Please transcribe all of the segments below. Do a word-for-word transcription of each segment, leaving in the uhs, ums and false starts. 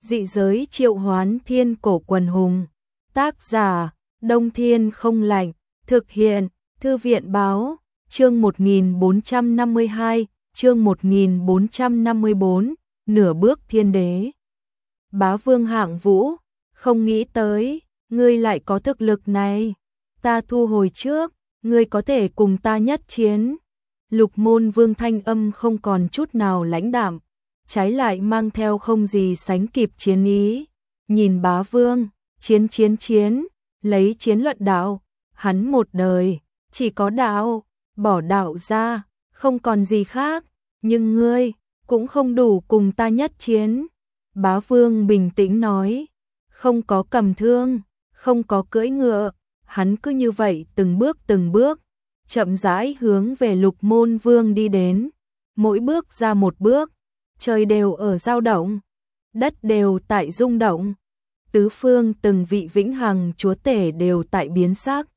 Dị giới triệu hoán thiên cổ quần hùng. Tác giả, Đông Thiên không lạnh. Thực hiện, Thư viện báo. Chương một nghìn bốn trăm năm mươi hai, chương một nghìn bốn trăm năm mươi bốn, nửa bước thiên đế. Bá Vương hạng vũ, không nghĩ tới, ngươi lại có thực lực này. Ta thu hồi trước, ngươi có thể cùng ta nhất chiến. Lục Môn Vương thanh âm không còn chút nào lãnh đạm, trái lại mang theo không gì sánh kịp chiến ý. Nhìn Bá Vương, chiến chiến chiến, lấy chiến luận đạo, hắn một đời, chỉ có đạo, bỏ đạo ra, không còn gì khác, nhưng ngươi, cũng không đủ cùng ta nhất chiến. Bá Vương bình tĩnh nói, không có cầm thương, không có cưỡi ngựa, hắn cứ như vậy từng bước từng bước, chậm rãi hướng về Lục Môn Vương đi đến. Mỗi bước ra một bước, trời đều ở dao động, đất đều tại rung động, tứ phương từng vị vĩnh hằng chúa tể đều tại biến sắc.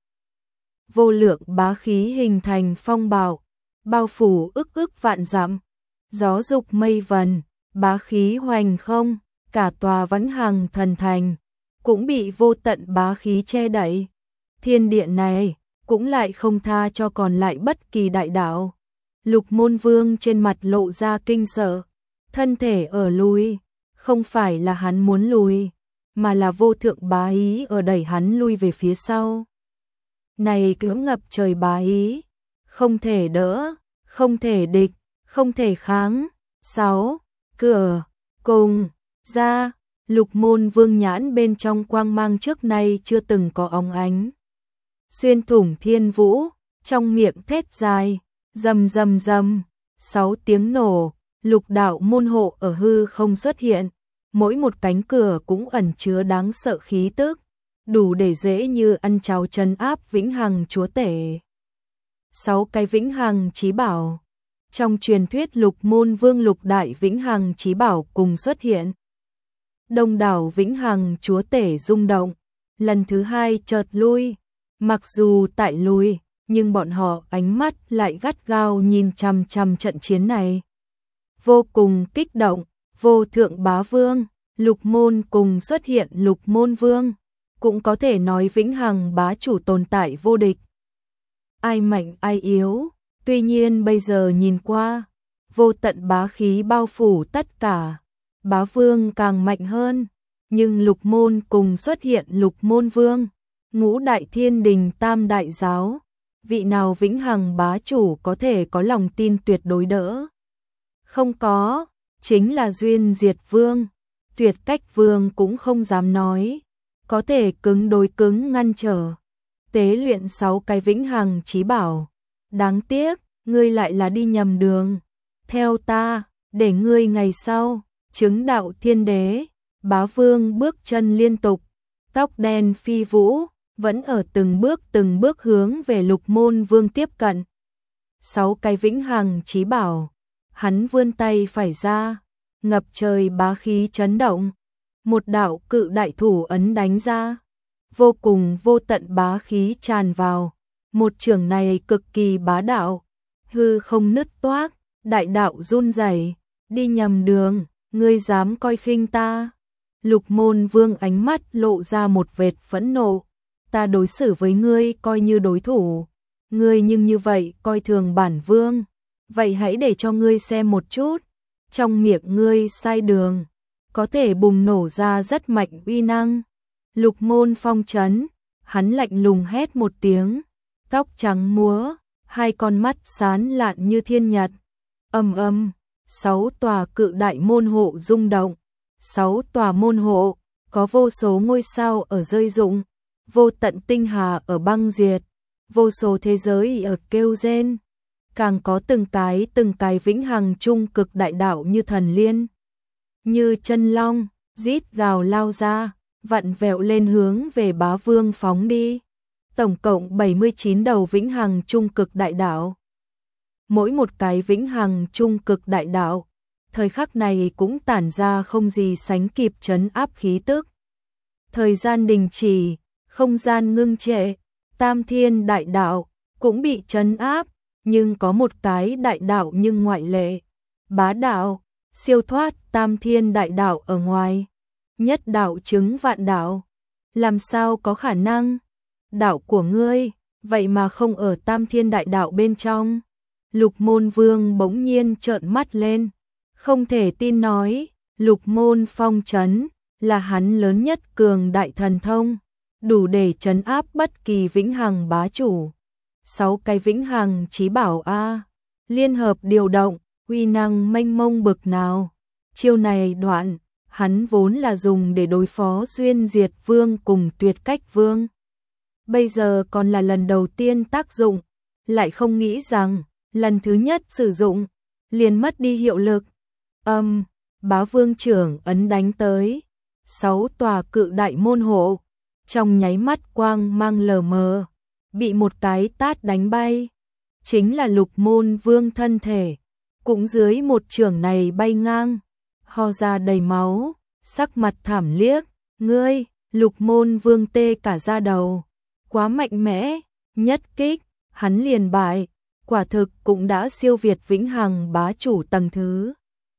Vô lượng bá khí hình thành phong bạo, bao phủ ức ức vạn dặm, gió dục mây vần, bá khí hoành không, cả tòa vĩnh hằng thần thành cũng bị vô tận bá khí che đậy. Thiên điện này cũng lại không tha cho còn lại bất kỳ đại đạo. Lục Môn Vương trên mặt lộ ra kinh sợ, thân thể ở lùi, không phải là hắn muốn lùi, mà là vô thượng bá ý ở đẩy hắn lui về phía sau. Này cưỡng ngập trời bá ý, không thể đỡ, không thể địch, không thể kháng. Sáu, cửa, cùng, ra, Lục Môn Vương nhãn bên trong quang mang trước nay chưa từng có óng ánh. Xuyên thủng thiên vũ, trong miệng thét dài, rầm rầm rầm, sáu tiếng nổ, lục đạo môn hộ ở hư không xuất hiện, mỗi một cánh cửa cũng ẩn chứa đáng sợ khí tức, đủ để dễ như ăn cháo trấn áp vĩnh hằng chúa tể. Sáu cái vĩnh hằng chí bảo. Trong truyền thuyết Lục Môn Vương lục đại vĩnh hằng chí bảo cùng xuất hiện. Đông đảo vĩnh hằng chúa tể rung động, lần thứ hai chợt lui, mặc dù tại lui, nhưng bọn họ ánh mắt lại gắt gao nhìn chằm chằm trận chiến này. Vô cùng kích động, vô thượng bá vương, Lục Môn cùng xuất hiện Lục Môn Vương, cũng có thể nói vĩnh hằng bá chủ tồn tại vô địch. Ai mạnh ai yếu, tuy nhiên bây giờ nhìn qua, vô tận bá khí bao phủ tất cả, bá vương càng mạnh hơn, nhưng Lục Môn cùng xuất hiện Lục Môn Vương, ngũ đại thiên đình tam đại giáo, vị nào vĩnh hằng bá chủ có thể có lòng tin tuyệt đối đỡ? Không có, chính là Duyên Diệt Vương, Tuyệt Cách Vương cũng không dám nói, có thể cứng đối cứng ngăn trở. Tế luyện sáu cái vĩnh hằng chí bảo, đáng tiếc, ngươi lại là đi nhầm đường. Theo ta, để ngươi ngày sau chứng đạo thiên đế. Bá Vương bước chân liên tục, tóc đen phi vũ, vẫn ở từng bước từng bước hướng về Lục Môn Vương tiếp cận. Sáu cái vĩnh hằng chí bảo, hắn vươn tay phải ra, ngập trời bá khí chấn động, một đạo cự đại thủ ấn đánh ra, vô cùng vô tận bá khí tràn vào, một chưởng này cực kỳ bá đạo, hư không nứt toác, đại đạo run rẩy, đi nhầm đường, ngươi dám coi khinh ta? Lục Môn Vương ánh mắt lộ ra một vệt phẫn nộ, ta đối xử với ngươi coi như đối thủ, ngươi nhưng như vậy coi thường bản vương, vậy hãy để cho ngươi xem một chút, trong miệng ngươi sai đường, có thể bùng nổ ra rất mạnh uy năng. Lục Môn phong trấn, hắn lạnh lùng hét một tiếng, tóc trắng múa, hai con mắt sáng lạn như thiên nhật. Ầm ầm, sáu tòa cự đại môn hộ rung động, sáu tòa môn hộ, có vô số ngôi sao ở rơi rụng, vô tận tinh hà ở băng diệt, vô số thế giới ở kêu rên, càng có từng cái từng cái vĩnh hằng trung cực đại đạo như thần liên, như chân long, rít gào lao ra, vặn vẹo lên hướng về Bá Vương phóng đi. Tổng cộng bảy mươi chín đầu vĩnh hằng trung cực đại đạo. Mỗi một cái vĩnh hằng trung cực đại đạo, thời khắc này cũng tản ra không gì sánh kịp trấn áp khí tức. Thời gian đình chỉ, không gian ngưng trệ, tam thiên đại đạo cũng bị trấn áp, nhưng có một cái đại đạo nhưng ngoại lệ, bá đạo, siêu thoát tam thiên đại đạo ở ngoài. nhất đạo chứng vạn đạo, làm sao có khả năng? Đạo của ngươi, vậy mà không ở Tam Thiên Đại Đạo bên trong. Lục Môn Vương bỗng nhiên trợn mắt lên, không thể tin nói, Lục Môn Phong Trấn là hắn lớn nhất cường đại thần thông, đủ để trấn áp bất kỳ vĩnh hằng bá chủ. Sáu cái vĩnh hằng chí bảo a, liên hợp điều động, uy năng mênh mông bực nào. Chiêu này đoạn, hắn vốn là dùng để đối phó Xuyên Diệt Vương cùng Tuyệt Cách Vương. Bây giờ còn là lần đầu tiên tác dụng, lại không nghĩ rằng, lần thứ nhất sử dụng, liền mất đi hiệu lực. Âm, Bá Vương trưởng ấn đánh tới, sáu tòa cự đại môn hộ, trong nháy mắt quang mang lờ mờ, bị một cái tát đánh bay. Chính là Lục Môn Vương thân thể, cũng dưới một trường này bay ngang, ho ra đầy máu, sắc mặt thảm liếc, ngươi, Lục Môn Vương tê cả da đầu, quá mạnh mẽ, nhất kích, hắn liền bại, quả thực cũng đã siêu việt vĩnh hằng bá chủ tầng thứ.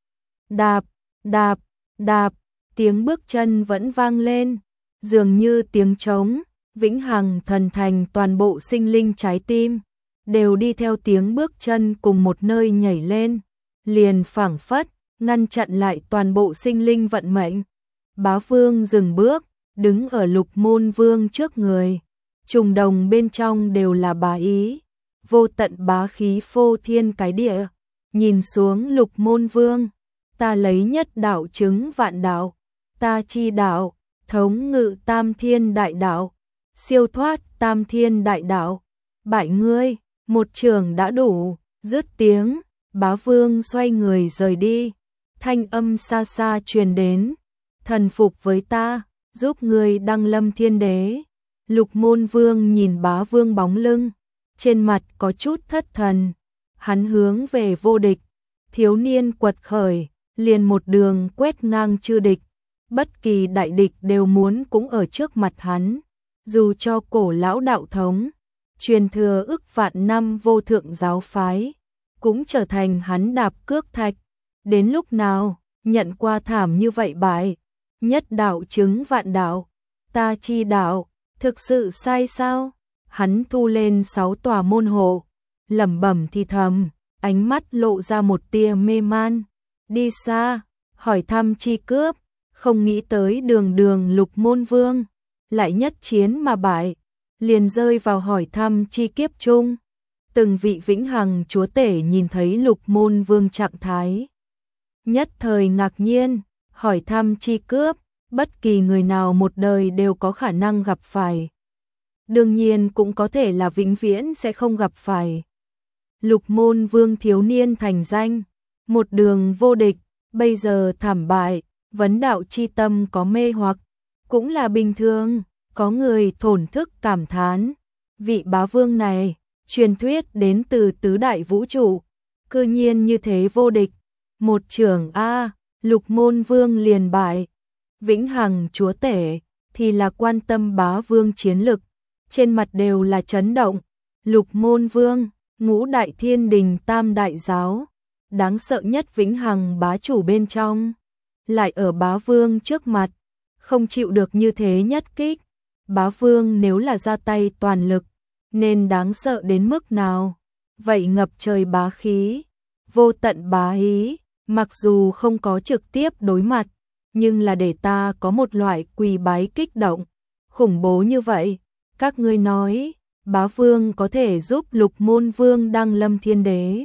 Đạp, đạp, đạp, tiếng bước chân vẫn vang lên, dường như tiếng trống, vĩnh hằng thần thành toàn bộ sinh linh trái tim, đều đi theo tiếng bước chân cùng một nơi nhảy lên, liền phảng phất, ngăn chặn lại toàn bộ sinh linh vận mệnh. Bá Vương dừng bước, đứng ở Lục Môn Vương trước người, trùng đồng bên trong đều là bá ý, vô tận bá khí phô thiên cái địa, nhìn xuống Lục Môn Vương, ta lấy nhất đạo chứng vạn đạo, ta chi đạo, thống ngự Tam Thiên Đại Đạo, siêu thoát Tam Thiên Đại Đạo, bại ngươi, một trường đã đủ. Dứt tiếng, Bá Vương xoay người rời đi, thanh âm xa xa truyền đến, thần phục với ta, giúp ngươi đăng lâm thiên đế. Lục Môn Vương nhìn Bá Vương bóng lưng, trên mặt có chút thất thần, hắn hướng về vô địch, thiếu niên quật khởi, liền một đường quét ngang chư địch, bất kỳ đại địch đều muốn cũng ở trước mặt hắn, dù cho cổ lão đạo thống, truyền thừa ức vạn năm vô thượng giáo phái, cũng trở thành hắn đạp cước thạch. Đến lúc nào, nhận qua thảm như vậy bại, nhất đạo chứng vạn đạo, ta chi đạo, thực sự sai sao? Hắn thu lên sáu tòa môn hộ, lẩm bẩm thì thầm, ánh mắt lộ ra một tia mê man. Đi xa, hỏi thăm chi cướp, không nghĩ tới đường đường Lục Môn Vương, lại nhất chiến mà bại, liền rơi vào hỏi thăm chi kiếp chung. Từng vị vĩnh hằng chúa tể nhìn thấy Lục Môn Vương trạng thái, nhất thời ngạc nhiên, hỏi thăm chi cướp, bất kỳ người nào một đời đều có khả năng gặp phải. Đương nhiên cũng có thể là vĩnh viễn sẽ không gặp phải. Lục Môn Vương thiếu niên thành danh, một đường vô địch, bây giờ thảm bại, vấn đạo chi tâm có mê hoặc, cũng là bình thường, có người thổn thức cảm thán. Vị bá vương này, truyền thuyết đến từ tứ đại vũ trụ, cư nhiên như thế vô địch, một trưởng A, Lục Môn Vương liền bại. Vĩnh hằng chúa tể, thì là quan tâm bá vương chiến lực, trên mặt đều là chấn động. Lục Môn Vương, ngũ đại thiên đình tam đại giáo, đáng sợ nhất vĩnh hằng bá chủ bên trong, lại ở bá vương trước mặt, không chịu được như thế nhất kích. Bá vương nếu là ra tay toàn lực, nên đáng sợ đến mức nào? Vậy ngập trời bá khí, vô tận bá ý, mặc dù không có trực tiếp đối mặt, nhưng là để ta có một loại quỳ bái kích động, khủng bố như vậy. Các ngươi nói, bá vương có thể giúp Lục Môn Vương đăng lâm thiên đế,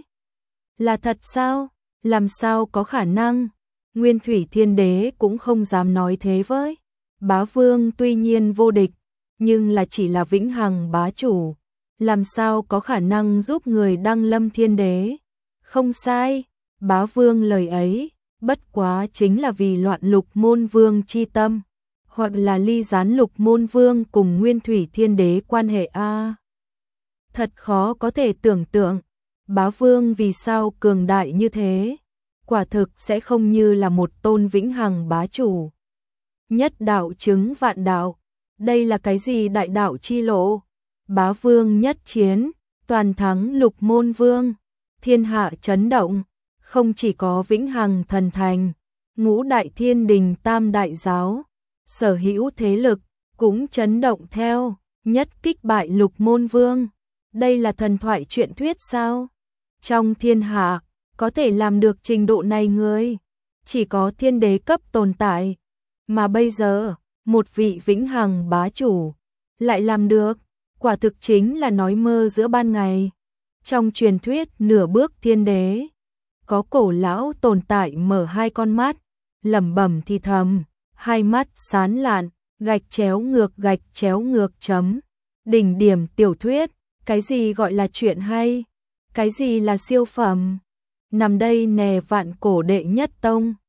là thật sao? Làm sao có khả năng? Nguyên Thủy Thiên Đế cũng không dám nói thế với. Bá vương tuy nhiên vô địch, nhưng là chỉ là vĩnh hằng bá chủ, làm sao có khả năng giúp người đăng lâm thiên đế? Không sai, bá vương lời ấy, bất quá chính là vì loạn Lục Môn Vương chi tâm, hoặc là ly gián Lục Môn Vương cùng Nguyên Thủy Thiên Đế quan hệ a. Thật khó có thể tưởng tượng, bá vương vì sao cường đại như thế, quả thực sẽ không như là một tôn vĩnh hằng bá chủ. Nhất đạo chứng vạn đạo, đây là cái gì đại đạo chi lộ? Bá vương nhất chiến, toàn thắng Lục Môn Vương, thiên hạ chấn động, không chỉ có vĩnh hằng thần thành, ngũ đại thiên đình tam đại giáo, sở hữu thế lực, cũng chấn động theo, nhất kích bại Lục Môn Vương. Đây là thần thoại truyện thuyết sao? Trong thiên hạ, có thể làm được trình độ này người, chỉ có thiên đế cấp tồn tại. Mà bây giờ, một vị vĩnh hằng bá chủ, lại làm được, quả thực chính là nói mơ giữa ban ngày. Trong truyền thuyết nửa bước thiên đế, có cổ lão tồn tại mở hai con mắt, lẩm bẩm thì thầm, hai mắt sáng lạn, gạch chéo ngược gạch chéo ngược chấm. Đỉnh điểm tiểu thuyết, cái gì gọi là chuyện hay, cái gì là siêu phẩm, nằm đây nè vạn cổ đệ nhất tông.